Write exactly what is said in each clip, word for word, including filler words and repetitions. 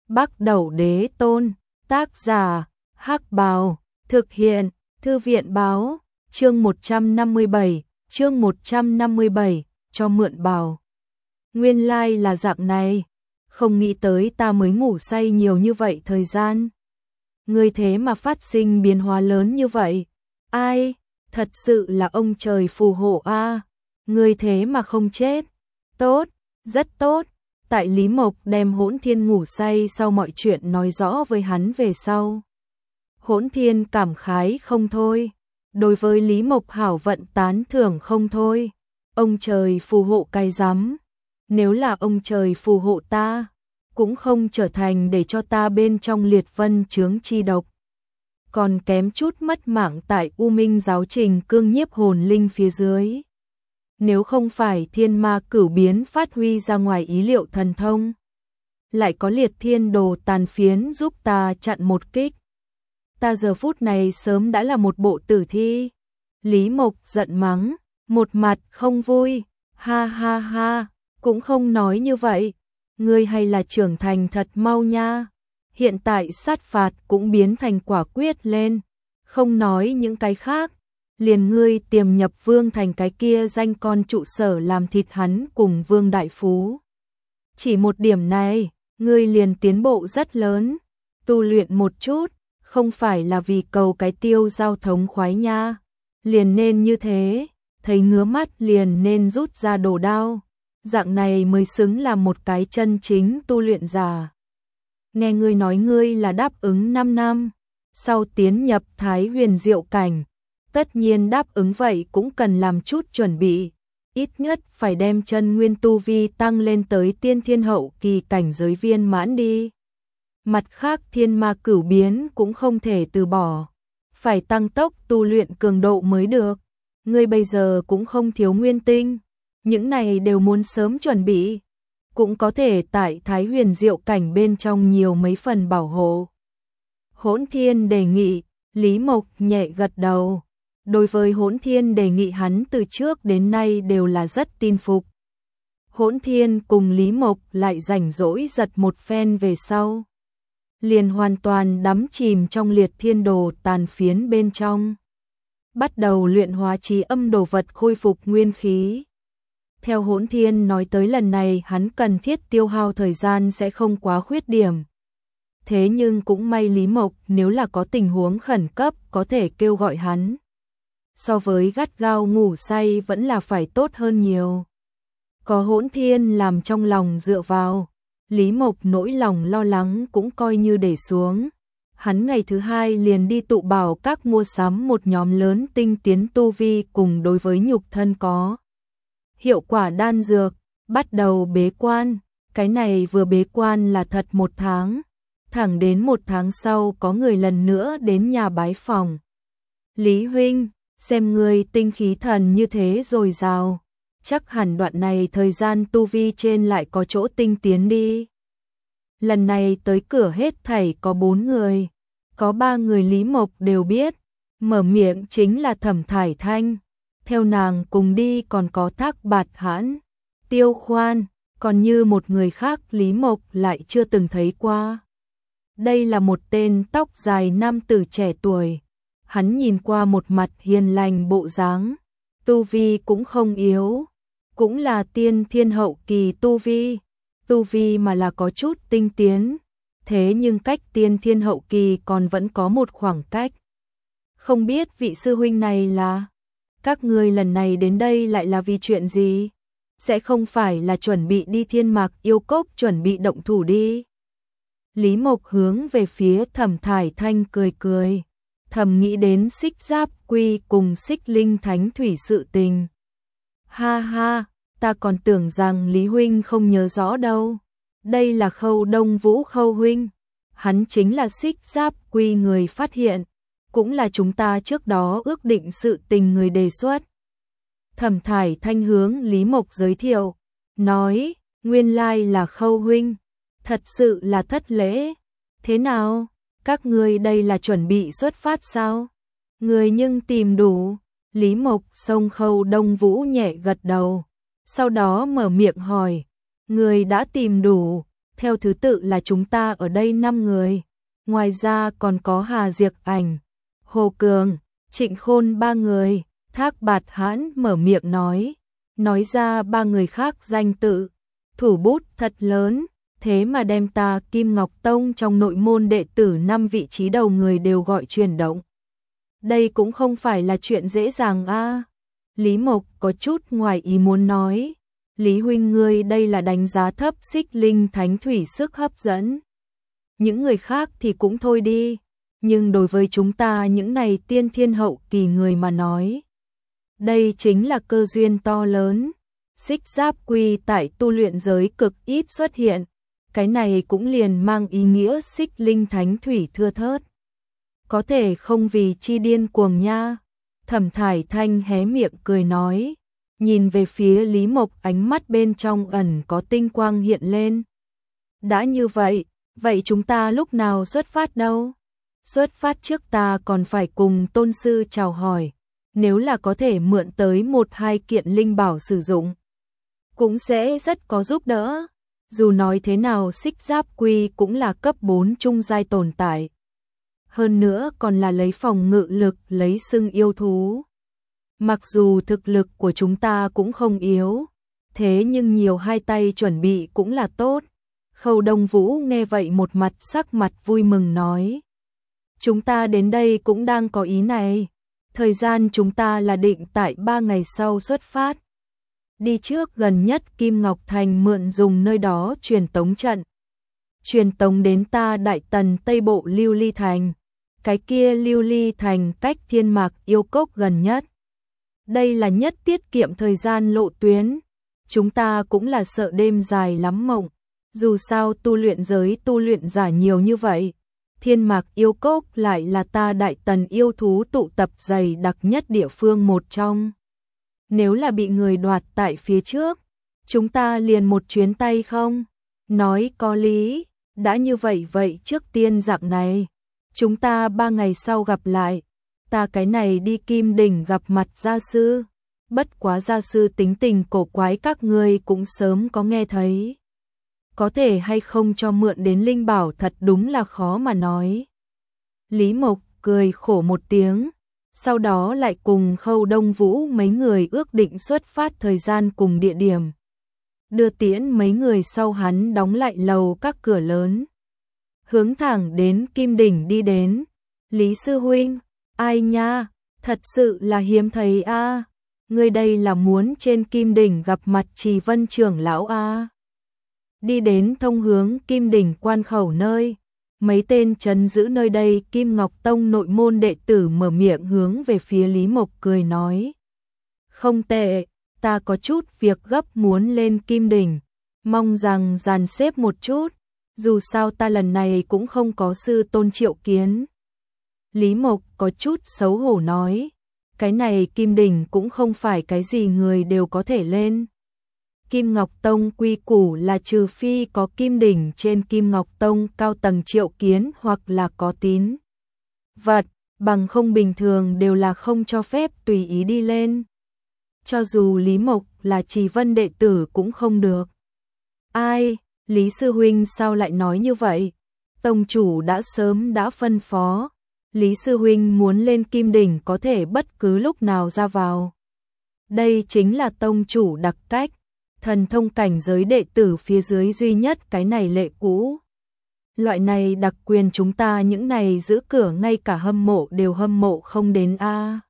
Bắc Đẩu Đế Tôn, tác giả, Hắc Bào, thực hiện, Thư viện báo, chương một trăm năm mươi bảy, chương một trăm năm mươi bảy, cho mượn bào. Nguyên lai like là dạng này, không nghĩ tới ta mới ngủ say nhiều như vậy thời gian. Ngươi thế mà phát sinh biến hóa lớn như vậy, ai, thật sự là ông trời phù hộ a. À. Ngươi thế mà không chết, tốt, rất tốt. Tại Lý Mộc đem Hỗn Thiên ngủ say sau mọi chuyện nói rõ với hắn về sau. Hỗn Thiên cảm khái không thôi, đối với Lý Mộc hảo vận tán thưởng không thôi. Ông trời phù hộ cái rắm, nếu là ông trời phù hộ ta, cũng không trở thành để cho ta bên trong liệt vân chướng chi độc. Còn kém chút mất mạng tại U Minh giáo trình cương nhiếp hồn linh phía dưới. Nếu không phải thiên ma cửu biến phát huy ra ngoài ý liệu thần thông, lại có liệt thiên đồ tàn phiến giúp ta chặn một kích, ta giờ phút này sớm đã là một bộ tử thi. Lý Mộc giận mắng, một mặt không vui, ha ha ha, cũng không nói như vậy, ngươi hay là trưởng thành thật mau nha. Hiện tại sát phạt cũng biến thành quả quyết lên, không nói những cái khác, liền ngươi tiềm nhập Vương thành cái kia danh con trụ sở làm thịt hắn cùng Vương đại phú. Chỉ một điểm này, ngươi liền tiến bộ rất lớn, tu luyện một chút, không phải là vì cầu cái tiêu giao thống khoái nha, liền nên như thế, thấy ngứa mắt liền nên rút ra đồ đao, dạng này mới xứng là một cái chân chính tu luyện giả. Nghe ngươi nói ngươi là đáp ứng năm năm, sau tiến nhập Thái Huyền Diệu cảnh, tất nhiên đáp ứng vậy cũng cần làm chút chuẩn bị, ít nhất phải đem chân nguyên tu vi tăng lên tới tiên thiên hậu kỳ cảnh giới viên mãn đi. Mặt khác thiên ma cửu biến cũng không thể từ bỏ, phải tăng tốc tu luyện cường độ mới được. Ngươi bây giờ cũng không thiếu nguyên tinh, những này đều muốn sớm chuẩn bị, cũng có thể tại Thái Huyền Diệu cảnh bên trong nhiều mấy phần bảo hộ. Hỗn Thiên đề nghị, Lý Mộc nhẹ gật đầu. Đối với Hỗn Thiên đề nghị hắn từ trước đến nay đều là rất tin phục. Hỗn Thiên cùng Lý Mộc lại rảnh rỗi giật một phen về sau, liền hoàn toàn đắm chìm trong liệt thiên đồ tàn phiến bên trong, bắt đầu luyện hóa trí âm đồ vật khôi phục nguyên khí. Theo Hỗn Thiên nói tới lần này hắn cần thiết tiêu hao thời gian sẽ không quá khuyết điểm. Thế nhưng cũng may Lý Mộc nếu là có tình huống khẩn cấp có thể kêu gọi hắn. So với gắt gao ngủ say vẫn là phải tốt hơn nhiều. Có Hỗn Thiên làm trong lòng dựa vào, Lý Mộc nỗi lòng lo lắng cũng coi như để xuống. Hắn ngày thứ hai liền đi tụ bảo các mua sắm một nhóm lớn tinh tiến tu vi cùng đối với nhục thân có hiệu quả đan dược, bắt đầu bế quan. Cái này vừa bế quan là thật một tháng, thẳng đến một tháng sau có người lần nữa đến nhà bái phòng. Lý huynh, xem ngươi tinh khí thần như thế dồi dào, chắc hẳn đoạn này thời gian tu vi trên lại có chỗ tinh tiến đi. Lần này tới cửa hết thảy có bốn người, có ba người Lý Mộc đều biết, mở miệng chính là Thẩm Thải Thanh, theo nàng cùng đi còn có Thác Bạt Hãn, Tiêu Khoan, còn như một người khác Lý Mộc lại chưa từng thấy qua. Đây là một tên tóc dài nam tử trẻ tuổi, hắn nhìn qua một mặt hiền lành bộ dáng, tu vi cũng không yếu, cũng là tiên thiên hậu kỳ tu vi, tu vi mà là có chút tinh tiến, thế nhưng cách tiên thiên hậu kỳ còn vẫn có một khoảng cách. Không biết vị sư huynh này là, các ngươi lần này đến đây lại là vì chuyện gì? Sẽ không phải là chuẩn bị đi Thiên Mạc Yêu Cốc chuẩn bị động thủ đi. Lý Mộc hướng về phía Thẩm Thải Thanh cười cười, thầm nghĩ đến Xích Giáp Quy cùng Xích Linh Thánh Thủy sự tình. Ha ha, ta còn tưởng rằng Lý huynh không nhớ rõ đâu. Đây là Khâu Đông Vũ Khâu huynh, hắn chính là Xích Giáp Quy người phát hiện, cũng là chúng ta trước đó ước định sự tình người đề xuất. Thẩm Thải Thanh hướng Lý Mộc giới thiệu, nói, nguyên lai là Khâu huynh, thật sự là thất lễ. Thế nào, các ngươi đây là chuẩn bị xuất phát sao? Người nhưng tìm đủ. Lý Mộc xông Khâu Đông Vũ nhẹ gật đầu, sau đó mở miệng hỏi, người đã tìm đủ? theo thứ tự là chúng ta ở đây năm người, ngoài ra còn có Hà Diệc Ảnh, Hồ Cường, Trịnh Khôn ba người. Thác Bạt Hãn mở miệng nói, nói ra ba người khác danh tự, thủ bút thật lớn, thế mà đem ta Kim Ngọc Tông trong nội môn đệ tử năm vị trí đầu người đều gọi chuyển động. Đây cũng không phải là chuyện dễ dàng a. Lý Mộc có chút ngoài ý muốn nói, Lý huynh ngươi đây là đánh giá thấp Xích Linh Thánh Thủy sức hấp dẫn. Những người khác thì cũng thôi đi, nhưng đối với chúng ta những này tiên thiên hậu kỳ người mà nói, đây chính là cơ duyên to lớn. Xích Giáp Quy tại tu luyện giới cực ít xuất hiện, cái này cũng liền mang ý nghĩa Xích Linh Thánh Thủy thưa thớt. Có thể không vì chi điên cuồng nha. Thẩm Thải Thanh hé miệng cười nói, nhìn về phía Lý Mộc, ánh mắt bên trong ẩn có tinh quang hiện lên. Đã như vậy, vậy chúng ta lúc nào xuất phát đâu? Xuất phát trước ta còn phải cùng tôn sư chào hỏi, nếu là có thể mượn tới một hai kiện linh bảo sử dụng, cũng sẽ rất có giúp đỡ. Dù nói thế nào Xích Giáp Quy cũng là cấp bốn trung giai tồn tại. Hơn nữa còn là lấy phòng ngự lực lấy xưng yêu thú. Mặc dù thực lực của chúng ta cũng không yếu, thế nhưng nhiều hai tay chuẩn bị cũng là tốt. Khâu Đông Vũ nghe vậy một mặt sắc mặt vui mừng nói, chúng ta đến đây cũng đang có ý này. Thời gian chúng ta là định tại ba ngày sau xuất phát. Đi trước gần nhất Kim Ngọc Thành mượn dùng nơi đó truyền tống trận. Truyền tống đến ta Đại Tần Tây Bộ Lưu Ly Thành. Cái kia Lưu Ly Thành cách Thiên Mạc Yêu Cốc gần nhất. Đây là nhất tiết kiệm thời gian lộ tuyến. Chúng ta cũng là sợ đêm dài lắm mộng. Dù sao tu luyện giới tu luyện giả nhiều như vậy, Thiên Mạc Yêu Cốc lại là ta Đại Tần yêu thú tụ tập dày đặc nhất địa phương một trong. Nếu là bị người đoạt tại phía trước, chúng ta liền một chuyến tay không? Nói có lý, đã như vậy vậy trước tiên dạng này, chúng ta ba ngày sau gặp lại, ta cái này đi Kim Đỉnh gặp mặt gia sư. Bất quá gia sư tính tình cổ quái các ngươi cũng sớm có nghe thấy. Có thể hay không cho mượn đến linh bảo thật đúng là khó mà nói. Lý Mộc cười khổ một tiếng, sau đó lại cùng Khâu Đông Vũ mấy người ước định xuất phát thời gian cùng địa điểm. Đưa tiễn mấy người sau hắn đóng lại lầu các cửa lớn. Hướng thẳng đến Kim Đỉnh đi đến. Lý sư huynh, ai nha, thật sự là hiếm thấy a. À. Ngươi đây là muốn trên Kim Đỉnh gặp mặt Trì Vân trưởng lão a. À. Đi đến thông hướng Kim Đỉnh quan khẩu nơi, mấy tên trấn giữ nơi đây Kim Ngọc Tông nội môn đệ tử mở miệng hướng về phía Lý Mộc cười nói. Không tệ, ta có chút việc gấp muốn lên Kim Đỉnh, mong rằng dàn xếp một chút, dù sao ta lần này cũng không có sư tôn triệu kiến. Lý Mộc có chút xấu hổ nói, cái này Kim Đỉnh cũng không phải cái gì người đều có thể lên. Kim Ngọc Tông quy củ là trừ phi có Kim Đỉnh trên Kim Ngọc Tông cao tầng triệu kiến hoặc là có tín vật, bằng không bình thường đều là không cho phép tùy ý đi lên. Cho dù Lý Mộc là Trì Vân đệ tử cũng không được. Ai, Lý sư huynh sao lại nói như vậy? Tông chủ đã sớm đã phân phó, Lý sư huynh muốn lên Kim Đỉnh có thể bất cứ lúc nào ra vào. Đây chính là tông chủ đặc cách. Thần thông cảnh giới đệ tử phía dưới duy nhất cái này lệ cũ. Loại này đặc quyền chúng ta những này giữ cửa ngay cả hâm mộ đều hâm mộ không đến a. À.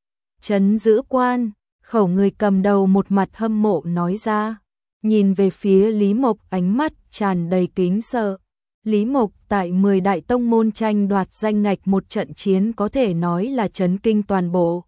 Trấn giữ quan, khẩu người cầm đầu một mặt hâm mộ nói ra, nhìn về phía Lý Mộc ánh mắt tràn đầy kính sợ. Lý Mộc tại mười đại tông môn tranh đoạt danh ngạch một trận chiến có thể nói là chấn kinh toàn bộ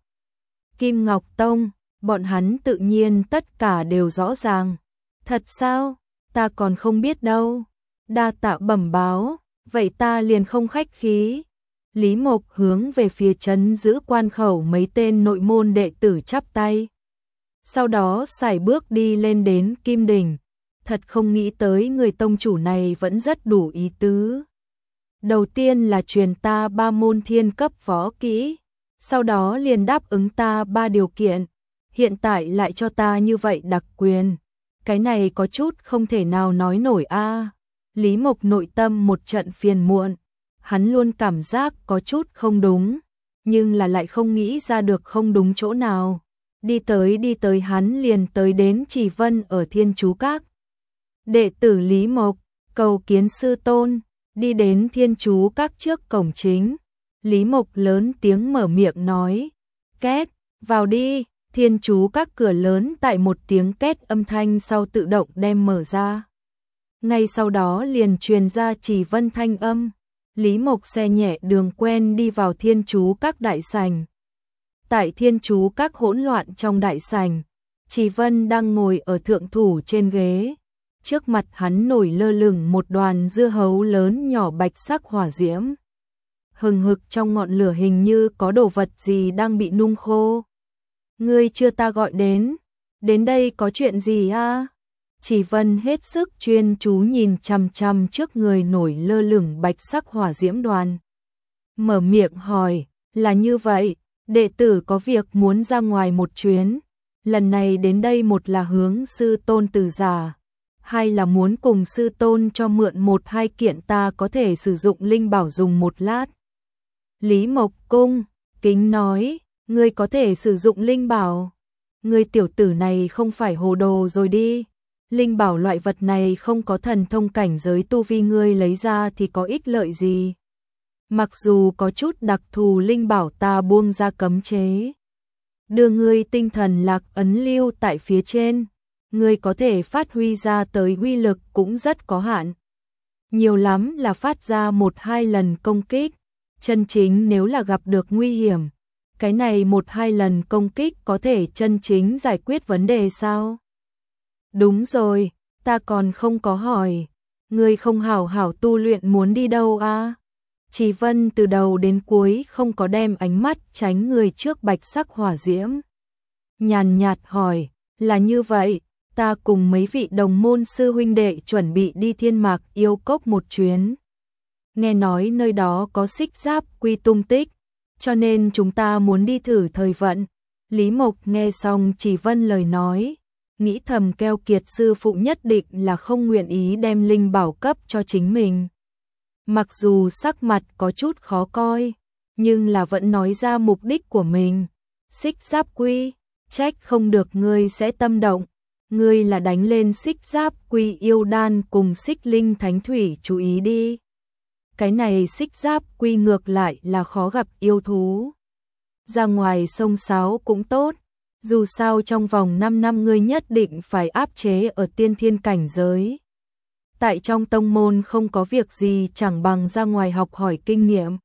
Kim Ngọc Tông. Bọn hắn tự nhiên tất cả đều rõ ràng. Thật sao? Ta còn không biết đâu. Đa tạ bẩm báo, vậy ta liền không khách khí. Lý Mộc hướng về phía trấn giữ quan khẩu mấy tên nội môn đệ tử chắp tay. Sau đó sải bước đi lên đến Kim Đỉnh. Thật không nghĩ tới người tông chủ này vẫn rất đủ ý tứ. Đầu tiên là truyền ta ba môn thiên cấp võ kỹ, sau đó liền đáp ứng ta ba điều kiện. Hiện tại lại cho ta như vậy đặc quyền, cái này có chút không thể nào nói nổi a. Lý Mộc nội tâm một trận phiền muộn, hắn luôn cảm giác có chút không đúng, nhưng là lại không nghĩ ra được không đúng chỗ nào. Đi tới đi tới hắn liền tới đến Chỉ Vân ở Thiên Chú Các. Đệ tử Lý Mộc, cầu kiến sư tôn, đi đến Thiên Chú Các trước cổng chính. Lý Mộc lớn tiếng mở miệng nói, két, vào đi. Thiên Chú Các cửa lớn tại một tiếng két âm thanh sau tự động đem mở ra. Ngay sau đó liền truyền ra Chỉ Vân thanh âm. Lý Mộc xe nhẹ đường quen đi vào Thiên Chú Các đại sảnh. Tại Thiên Chú Các hỗn loạn trong đại sảnh, Chỉ Vân đang ngồi ở thượng thủ trên ghế. Trước mặt hắn nổi lơ lửng một đoàn dưa hấu lớn nhỏ bạch sắc hỏa diễm. Hừng hực trong ngọn lửa hình như có đồ vật gì đang bị nung khô. Ngươi chưa ta gọi đến, đến đây có chuyện gì a? Chỉ Vân hết sức chuyên chú nhìn chằm chằm trước người nổi lơ lửng bạch sắc hỏa diễm đoàn. Mở miệng hỏi, là như vậy, đệ tử có việc muốn ra ngoài một chuyến. Lần này đến đây một là hướng sư tôn từ giả, hai là muốn cùng sư tôn cho mượn một hai kiện ta có thể sử dụng linh bảo dùng một lát. Lý Mộc cung kính nói, ngươi có thể sử dụng linh bảo. Ngươi tiểu tử này không phải hồ đồ rồi đi. Linh bảo loại vật này không có thần thông cảnh giới tu vi, ngươi lấy ra thì có ích lợi gì. Mặc dù có chút đặc thù linh bảo ta buông ra cấm chế, đưa ngươi tinh thần lạc ấn lưu tại phía trên, ngươi có thể phát huy ra tới uy lực cũng rất có hạn. Nhiều lắm là phát ra một hai lần công kích, chân chính nếu là gặp được nguy hiểm, cái này một hai lần công kích có thể chân chính giải quyết vấn đề sao? Đúng rồi, ta còn không có hỏi, ngươi không hảo hảo tu luyện muốn đi đâu a? Chỉ Vân từ đầu đến cuối không có đem ánh mắt tránh người trước bạch sắc hỏa diễm. Nhàn nhạt hỏi, là như vậy, ta cùng mấy vị đồng môn sư huynh đệ chuẩn bị đi Thiên Mạc Yêu Cốc một chuyến. Nghe nói nơi đó có xích giáp quy tung tích, cho nên chúng ta muốn đi thử thời vận. Lý Mộc nghe xong Chỉ Vân lời nói, nghĩ thầm keo kiệt sư phụ nhất định là không nguyện ý đem linh bảo cấp cho chính mình. Mặc dù sắc mặt có chút khó coi, nhưng là vẫn nói ra mục đích của mình. Xích giáp quy, trách không được ngươi sẽ tâm động. Ngươi là đánh lên xích giáp quy yêu đan cùng xích linh thánh thủy, chú ý đi. Cái này xích giáp quy ngược lại là khó gặp yêu thú. Ra ngoài sông sáo cũng tốt, dù sao trong vòng năm năm ngươi nhất định phải áp chế ở tiên thiên cảnh giới. Tại trong tông môn không có việc gì chẳng bằng ra ngoài học hỏi kinh nghiệm.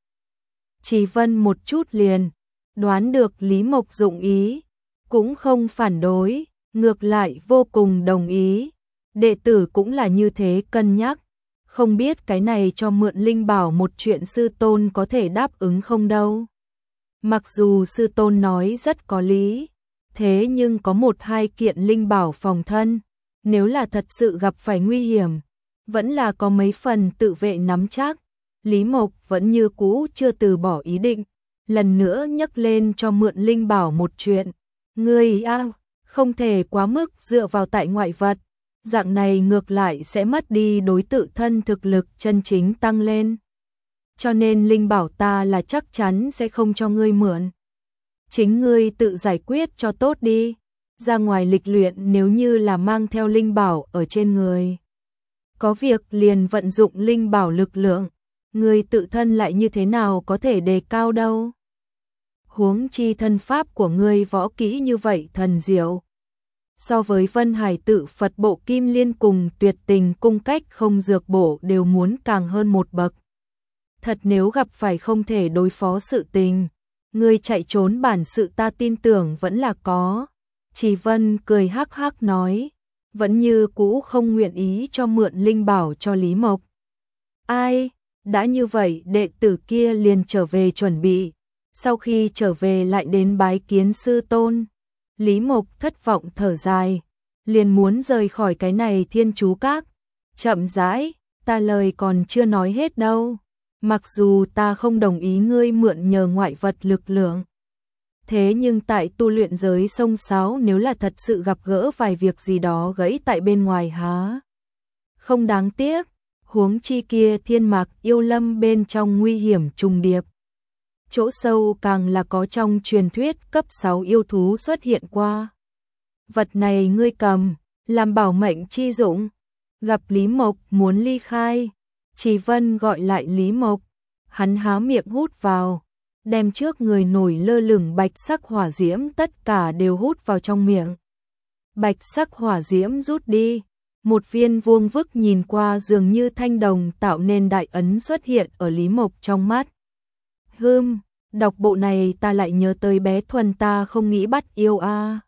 Chỉ Vân một chút liền đoán được Lý Mộc dụng ý, cũng không phản đối, ngược lại vô cùng đồng ý. Đệ tử cũng là như thế cân nhắc, không biết cái này cho mượn linh bảo một chuyện sư tôn có thể đáp ứng không đâu. Mặc dù sư tôn nói rất có lý, thế nhưng có một hai kiện linh bảo phòng thân, nếu là thật sự gặp phải nguy hiểm, vẫn là có mấy phần tự vệ nắm chắc. Lý Mộc vẫn như cũ chưa từ bỏ ý định, lần nữa nhắc lên cho mượn linh bảo một chuyện. Ngươi a, không thể quá mức dựa vào tại ngoại vật, dạng này ngược lại sẽ mất đi đối tự thân thực lực chân chính tăng lên. Cho nên linh bảo ta là chắc chắn sẽ không cho ngươi mượn. Chính ngươi tự giải quyết cho tốt đi. Ra ngoài lịch luyện nếu như là mang theo linh bảo ở trên người, có việc liền vận dụng linh bảo lực lượng, ngươi tự thân lại như thế nào có thể đề cao đâu. Huống chi thân pháp của ngươi võ kỹ như vậy thần diệu, so với Vân Hải Tự Phật Bộ Kim Liên cùng Tuyệt Tình Cung Cách Không Dược Bổ đều muốn càng hơn một bậc. Thật nếu gặp phải không thể đối phó sự tình, ngươi chạy trốn bản sự ta tin tưởng vẫn là có. Chỉ Vân cười hắc hắc nói, vẫn như cũ không nguyện ý cho mượn linh bảo cho Lý Mộc. Ai, đã như vậy đệ tử kia liền trở về chuẩn bị, sau khi trở về lại đến bái kiến sư tôn. Lý Mộc thất vọng thở dài, liền muốn rời khỏi cái này Thiên Chú Các. Chậm rãi, ta lời còn chưa nói hết đâu. Mặc dù ta không đồng ý ngươi mượn nhờ ngoại vật lực lượng, thế nhưng tại tu luyện giới sông sáo nếu là thật sự gặp gỡ vài việc gì đó gãy tại bên ngoài há không đáng tiếc. Huống chi kia thiên mạc yêu lâm bên trong nguy hiểm trùng điệp. Chỗ sâu càng là có trong truyền thuyết cấp sáu yêu thú xuất hiện qua. Vật này ngươi cầm, làm bảo mệnh chi dụng. Gặp Lý Mộc muốn ly khai, Trì Vân gọi lại Lý Mộc, hắn há miệng hút vào, đem trước người nổi lơ lửng bạch sắc hỏa diễm tất cả đều hút vào trong miệng. Bạch sắc hỏa diễm rút đi, một viên vuông vức nhìn qua dường như thanh đồng tạo nên đại ấn xuất hiện ở Lý Mộc trong mắt. Hừm, đọc bộ này ta lại nhớ tới bé Thuần ta không nghĩ bắt yêu a. À.